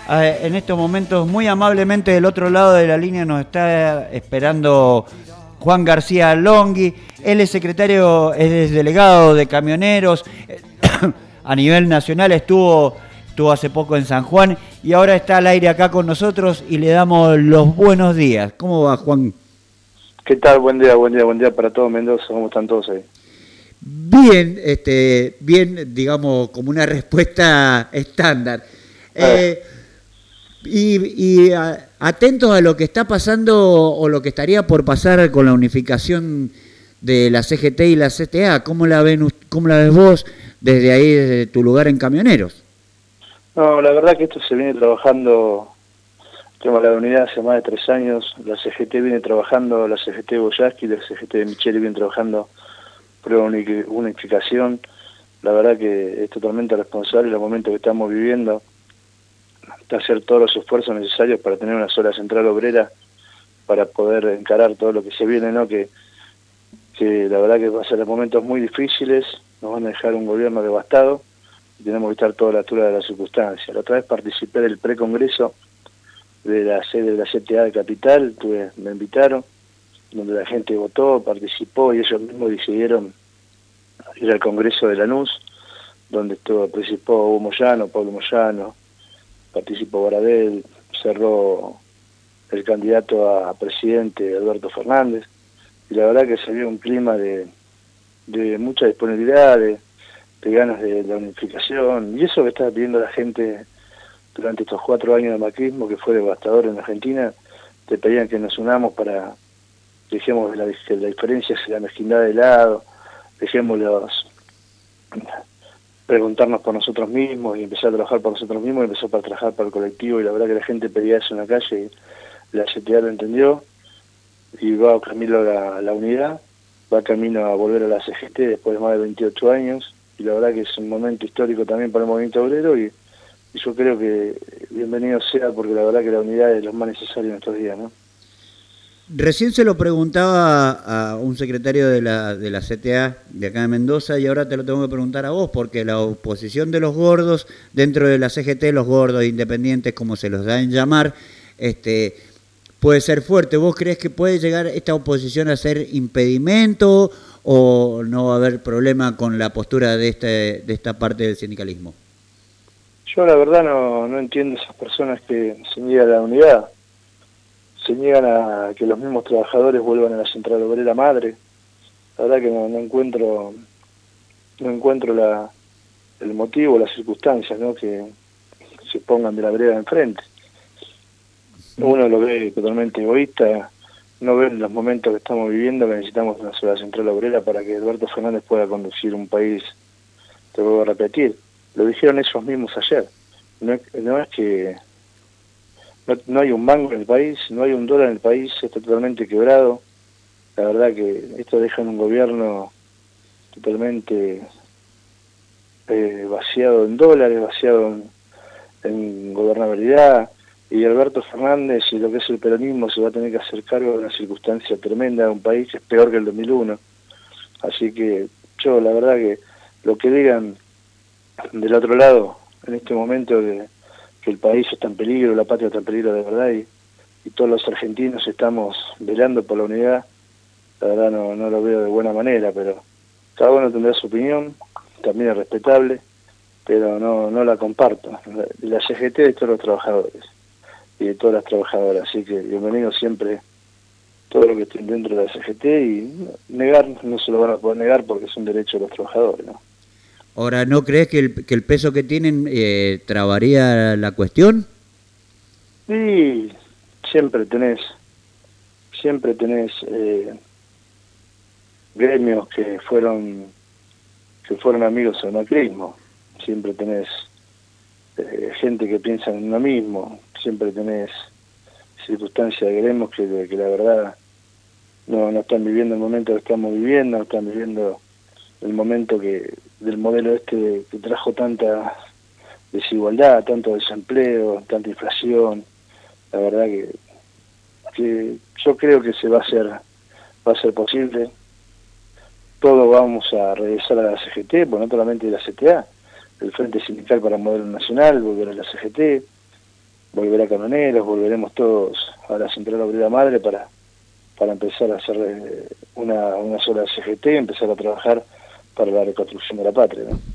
En estos momentos, muy amablemente del otro lado de la línea nos está esperando Juan García Longhi. Él es secretario, es delegado de camioneros a nivel nacional, estuvo hace poco en San Juan y ahora está al aire acá con nosotros y le damos los buenos días. ¿Cómo va, Juan? ¿Qué tal? Buen día, buen día, buen día para todos Mendoza. ¿Cómo están todos ahí? Bien, bien, digamos, como una respuesta estándar. Atentos a lo que está pasando o lo que estaría por pasar con la unificación de la CGT y la CTA. ¿Cómo la ves vos desde ahí, desde tu lugar en Camioneros? No, la verdad que esto se viene trabajando, tengo la unidad hace más de 3 años, la CGT viene trabajando, la CGT de Boyaski y la CGT de Micheli vienen trabajando por una unificación. La verdad que es totalmente responsable el momento que estamos viviendo, hacer todos los esfuerzos necesarios para tener una sola central obrera, para poder encarar todo lo que se viene, ¿no? Que la verdad que va a ser momentos muy difíciles, nos van a dejar un gobierno devastado y tenemos que estar toda a la altura de las circunstancias. La otra vez participé del precongreso de la sede de la CTA de Capital, me invitaron, donde la gente votó, participó y ellos mismos decidieron ir al Congreso de Lanús, donde participó Hugo Moyano, Pablo Moyano, participó Baradel, cerró el candidato a presidente Alberto Fernández, y la verdad que se vio un clima de mucha disponibilidad, de ganas de la unificación, y eso que está pidiendo la gente durante estos 4 años de macrismo, que fue devastador en Argentina. Te pedían que nos unamos para, dejemos la diferencia, la mezquindad de lado, dejemos preguntarnos por nosotros mismos y empezar a trabajar por nosotros mismos y empezar a trabajar para el colectivo, y la verdad que la gente pedía eso en la calle y la CTA lo entendió y va camino a la unidad, va camino a volver a la CGT después de más de 28 años, y la verdad que es un momento histórico también para el movimiento obrero y yo creo que bienvenido sea, porque la verdad que la unidad es lo más necesario en estos días, ¿no? Recién se lo preguntaba a un secretario de la CTA de acá de Mendoza y ahora te lo tengo que preguntar a vos, porque la oposición de los gordos dentro de la CGT, los gordos independientes, como se los da en llamar, puede ser fuerte. ¿Vos crees que puede llegar esta oposición a ser impedimento o no va a haber problema con la postura de esta parte del sindicalismo? Yo la verdad no entiendo esas personas que se niegan a la unidad, se niegan a que los mismos trabajadores vuelvan a la central obrera madre. La verdad que no encuentro el motivo, las circunstancias, ¿no? Que se pongan de la vereda enfrente. Uno lo ve totalmente egoísta, no ve en los momentos que estamos viviendo que necesitamos una sola central obrera para que Alberto Fernández pueda conducir un país. Te vuelvo a repetir, lo dijeron ellos mismos ayer. No es que no hay un mango en el país, no hay un dólar en el país, está totalmente quebrado. La verdad que esto deja en un gobierno totalmente vaciado en dólares, vaciado en gobernabilidad, y Alberto Fernández y lo que es el peronismo se va a tener que hacer cargo de una circunstancia tremenda de un país que es peor que el 2001. Así que yo la verdad que lo que digan del otro lado en este momento, que el país está en peligro, la patria está en peligro de verdad, y todos los argentinos estamos velando por la unidad, la verdad no lo veo de buena manera, pero cada uno tendrá su opinión, también es respetable, pero no la comparto. La CGT de todos los trabajadores y de todas las trabajadoras, así que bienvenido siempre todo lo que esté dentro de la CGT, y negar no se lo van a poder negar porque es un derecho de los trabajadores, ¿no? Ahora, ¿no crees que el peso que tienen trabaría la cuestión? Y siempre tenés gremios que fueron amigos del macrismo, siempre tenés gente que piensa en uno mismo, siempre tenés circunstancias de gremios que la verdad no están viviendo el momento que estamos viviendo, no están viviendo el momento del modelo que trajo tanta desigualdad, tanto desempleo, tanta inflación. La verdad que yo creo que va a ser posible. Todos vamos a regresar a la CGT, no solamente de la CTA, el Frente Sindical para el Modelo Nacional, volver a la CGT, volverá Camioneros, volveremos todos a la Central Obrera Madre para empezar a hacer una sola CGT, empezar a trabajar para la reconstrucción de la patria, ¿no?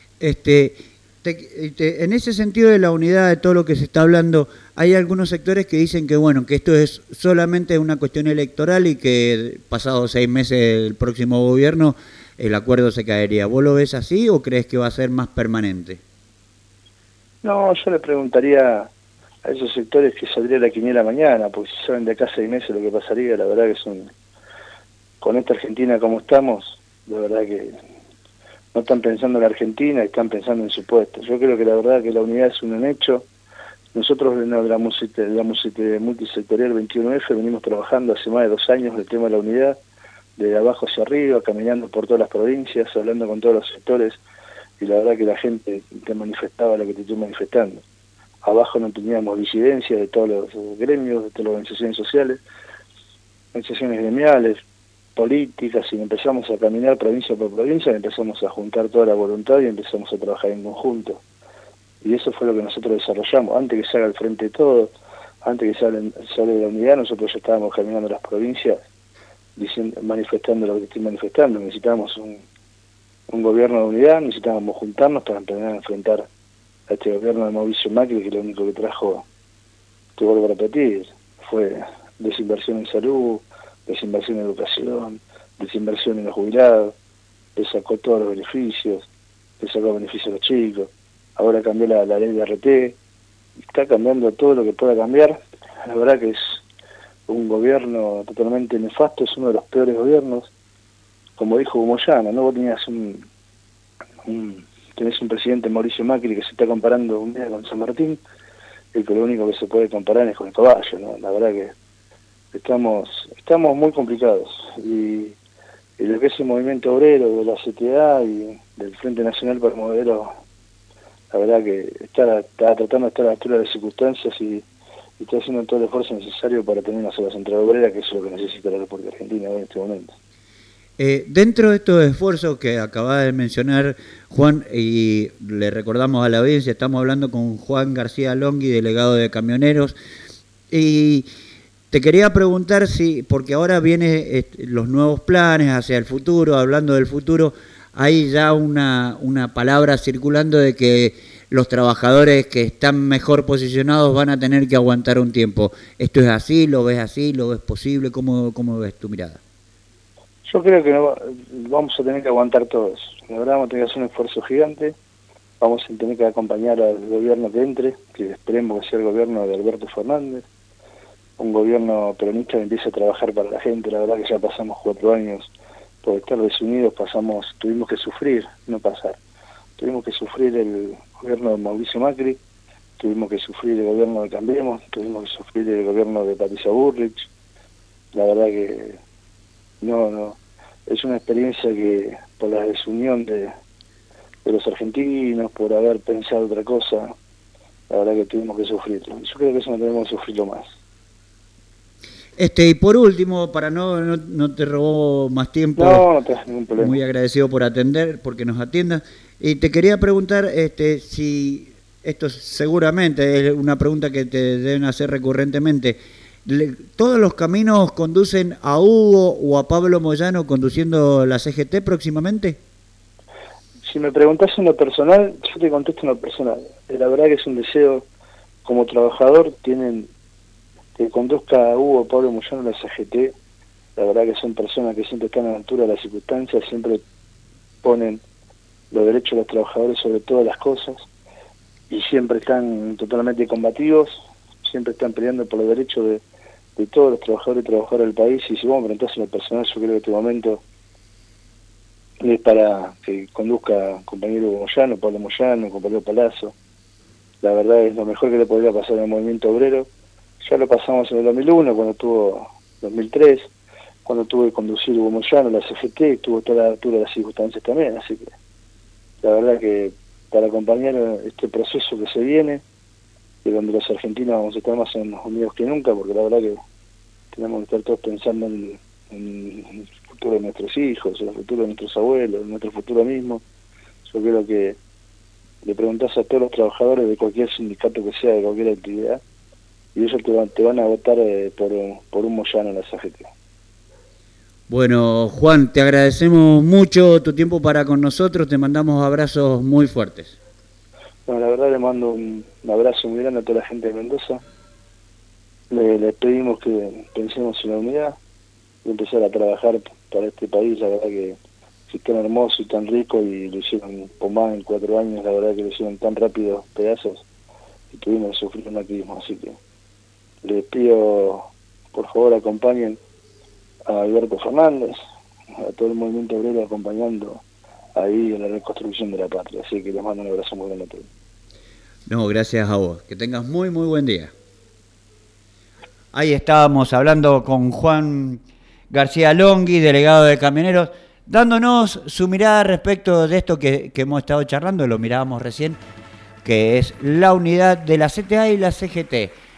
En ese sentido de la unidad, de todo lo que se está hablando, hay algunos sectores que dicen que bueno, que esto es solamente una cuestión electoral y que pasados 6 meses del próximo gobierno el acuerdo se caería. ¿Vos lo ves así o crees que va a ser más permanente? No, yo le preguntaría a esos sectores que saldría la quiniela mañana, porque si saben de acá 6 meses lo que pasaría, la verdad que con esta Argentina como estamos, la verdad que no están pensando en la Argentina, están pensando en su puesto. Yo creo que la verdad que la unidad es un hecho. Nosotros de la multisectorial 21F venimos trabajando hace más de 2 años el tema de la unidad, de abajo hacia arriba, caminando por todas las provincias, hablando con todos los sectores, y la verdad que la gente te manifestaba lo que te estoy manifestando. Abajo no teníamos disidencia de todos los gremios, de todas las organizaciones sociales, organizaciones gremiales, políticas, y empezamos a caminar provincia por provincia, y empezamos a juntar toda la voluntad y empezamos a trabajar en conjunto. Y eso fue lo que nosotros desarrollamos. Antes que se haga el frente de todo, antes que sale la unidad, nosotros ya estábamos caminando las provincias, manifestando lo que estoy manifestando. Necesitábamos un gobierno de unidad, necesitábamos juntarnos para empezar a enfrentar a este gobierno de Mauricio Macri, que lo único que trajo, te vuelvo a repetir, fue desinversión en salud, desinversión en educación, desinversión en los jubilados, le sacó todos los beneficios, le sacó beneficios a los chicos, ahora cambió la ley de RT, está cambiando todo lo que pueda cambiar. La verdad que es un gobierno totalmente nefasto, es uno de los peores gobiernos, como dijo Moyano, ¿no? Vos tenés un presidente, Mauricio Macri, que se está comparando un día con San Martín, y que lo único que se puede comparar es con el caballo, ¿no? La verdad que estamos muy complicados, y lo que es el movimiento obrero de la CTA y del Frente Nacional para el Modelo, la verdad que está tratando de estar a la altura de las circunstancias y está haciendo todo el esfuerzo necesario para tener una sola central obrera, que es lo que necesita la República Argentina en este momento. Dentro de estos esfuerzos que acaba de mencionar Juan, y le recordamos a la audiencia, estamos hablando con Juan García Longhi, delegado de Camioneros, y te quería preguntar si, porque ahora vienen los nuevos planes hacia el futuro, hablando del futuro, hay ya una palabra circulando de que los trabajadores que están mejor posicionados van a tener que aguantar un tiempo. ¿Esto es así? ¿Lo ves así? ¿Lo ves posible? ¿Cómo ves tu mirada? Yo creo que vamos a tener que aguantar todos. La verdad vamos a tener que hacer un esfuerzo gigante, vamos a tener que acompañar al gobierno que entre, que esperemos que sea el gobierno de Alberto Fernández, un gobierno peronista que empiece a trabajar para la gente. La verdad que ya pasamos 4 años por estar desunidos, tuvimos que sufrir, no pasar. Tuvimos que sufrir el gobierno de Mauricio Macri, tuvimos que sufrir el gobierno de Cambiemos, tuvimos que sufrir el gobierno de Patricia Bullrich. La verdad que no, es una experiencia que por la desunión de los argentinos, por haber pensado otra cosa, la verdad que tuvimos que sufrirlo. Yo creo que eso no tenemos que sufrirlo más. Y por último, para no te robó más tiempo, no te das ningún problema. Muy agradecido por atender, porque nos atiendas, y te quería preguntar si esto seguramente es una pregunta que te deben hacer recurrentemente. ¿Todos los caminos conducen a Hugo o a Pablo Moyano conduciendo la CGT próximamente? Si me preguntás en lo personal, yo te contesto en lo personal. La verdad que es un deseo, como trabajador, que conduzca a Hugo o Pablo Moyano la CGT. La verdad que son personas que siempre están a la altura de las circunstancias, siempre ponen los derechos de los trabajadores sobre todas las cosas, y siempre están totalmente combativos, siempre están peleando por los derechos de todos los trabajadores y trabajadoras del país. Y si vos me preguntás en lo personal, yo creo que este momento es para que conduzca compañero Moyano, Pablo Moyano, compañero Palazzo. La verdad es lo mejor que le podría pasar al movimiento obrero. Ya lo pasamos en el 2001, cuando tuvo 2003, cuando tuvo que conducir Hugo Moyano, la CGT, estuvo toda la altura de las circunstancias también. Así que la verdad que para acompañar este proceso que se viene, y donde los argentinos vamos a estar más unidos que nunca, porque la verdad que tenemos que estar todos pensando en el futuro de nuestros hijos, en el futuro de nuestros abuelos, en nuestro futuro mismo. Yo creo que le preguntás a todos los trabajadores de cualquier sindicato que sea, de cualquier actividad, y ellos te van a votar por un Moyano en la CGT. Bueno, Juan, te agradecemos mucho tu tiempo para con nosotros, te mandamos abrazos muy fuertes. Bueno, la verdad le mando un abrazo muy grande a toda la gente de Mendoza. Le pedimos que pensemos en la unidad y empezar a trabajar para este país. La verdad que es tan hermoso y tan rico, y lo hicieron por más en 4 años. La verdad que lo hicieron tan rápido, pedazos, y tuvimos que sufrir un maquismo. Así que les pido, por favor, acompañen a Alberto Fernández, a todo el movimiento obrero acompañando ahí en la reconstrucción de la patria. Así que les mando un abrazo muy grande a todos. No, gracias a vos. Que tengas muy buen día. Ahí estábamos hablando con Juan García Longhi, delegado de Camioneros, dándonos su mirada respecto de esto que hemos estado charlando, lo mirábamos recién, que es la unidad de la CTA y la CGT.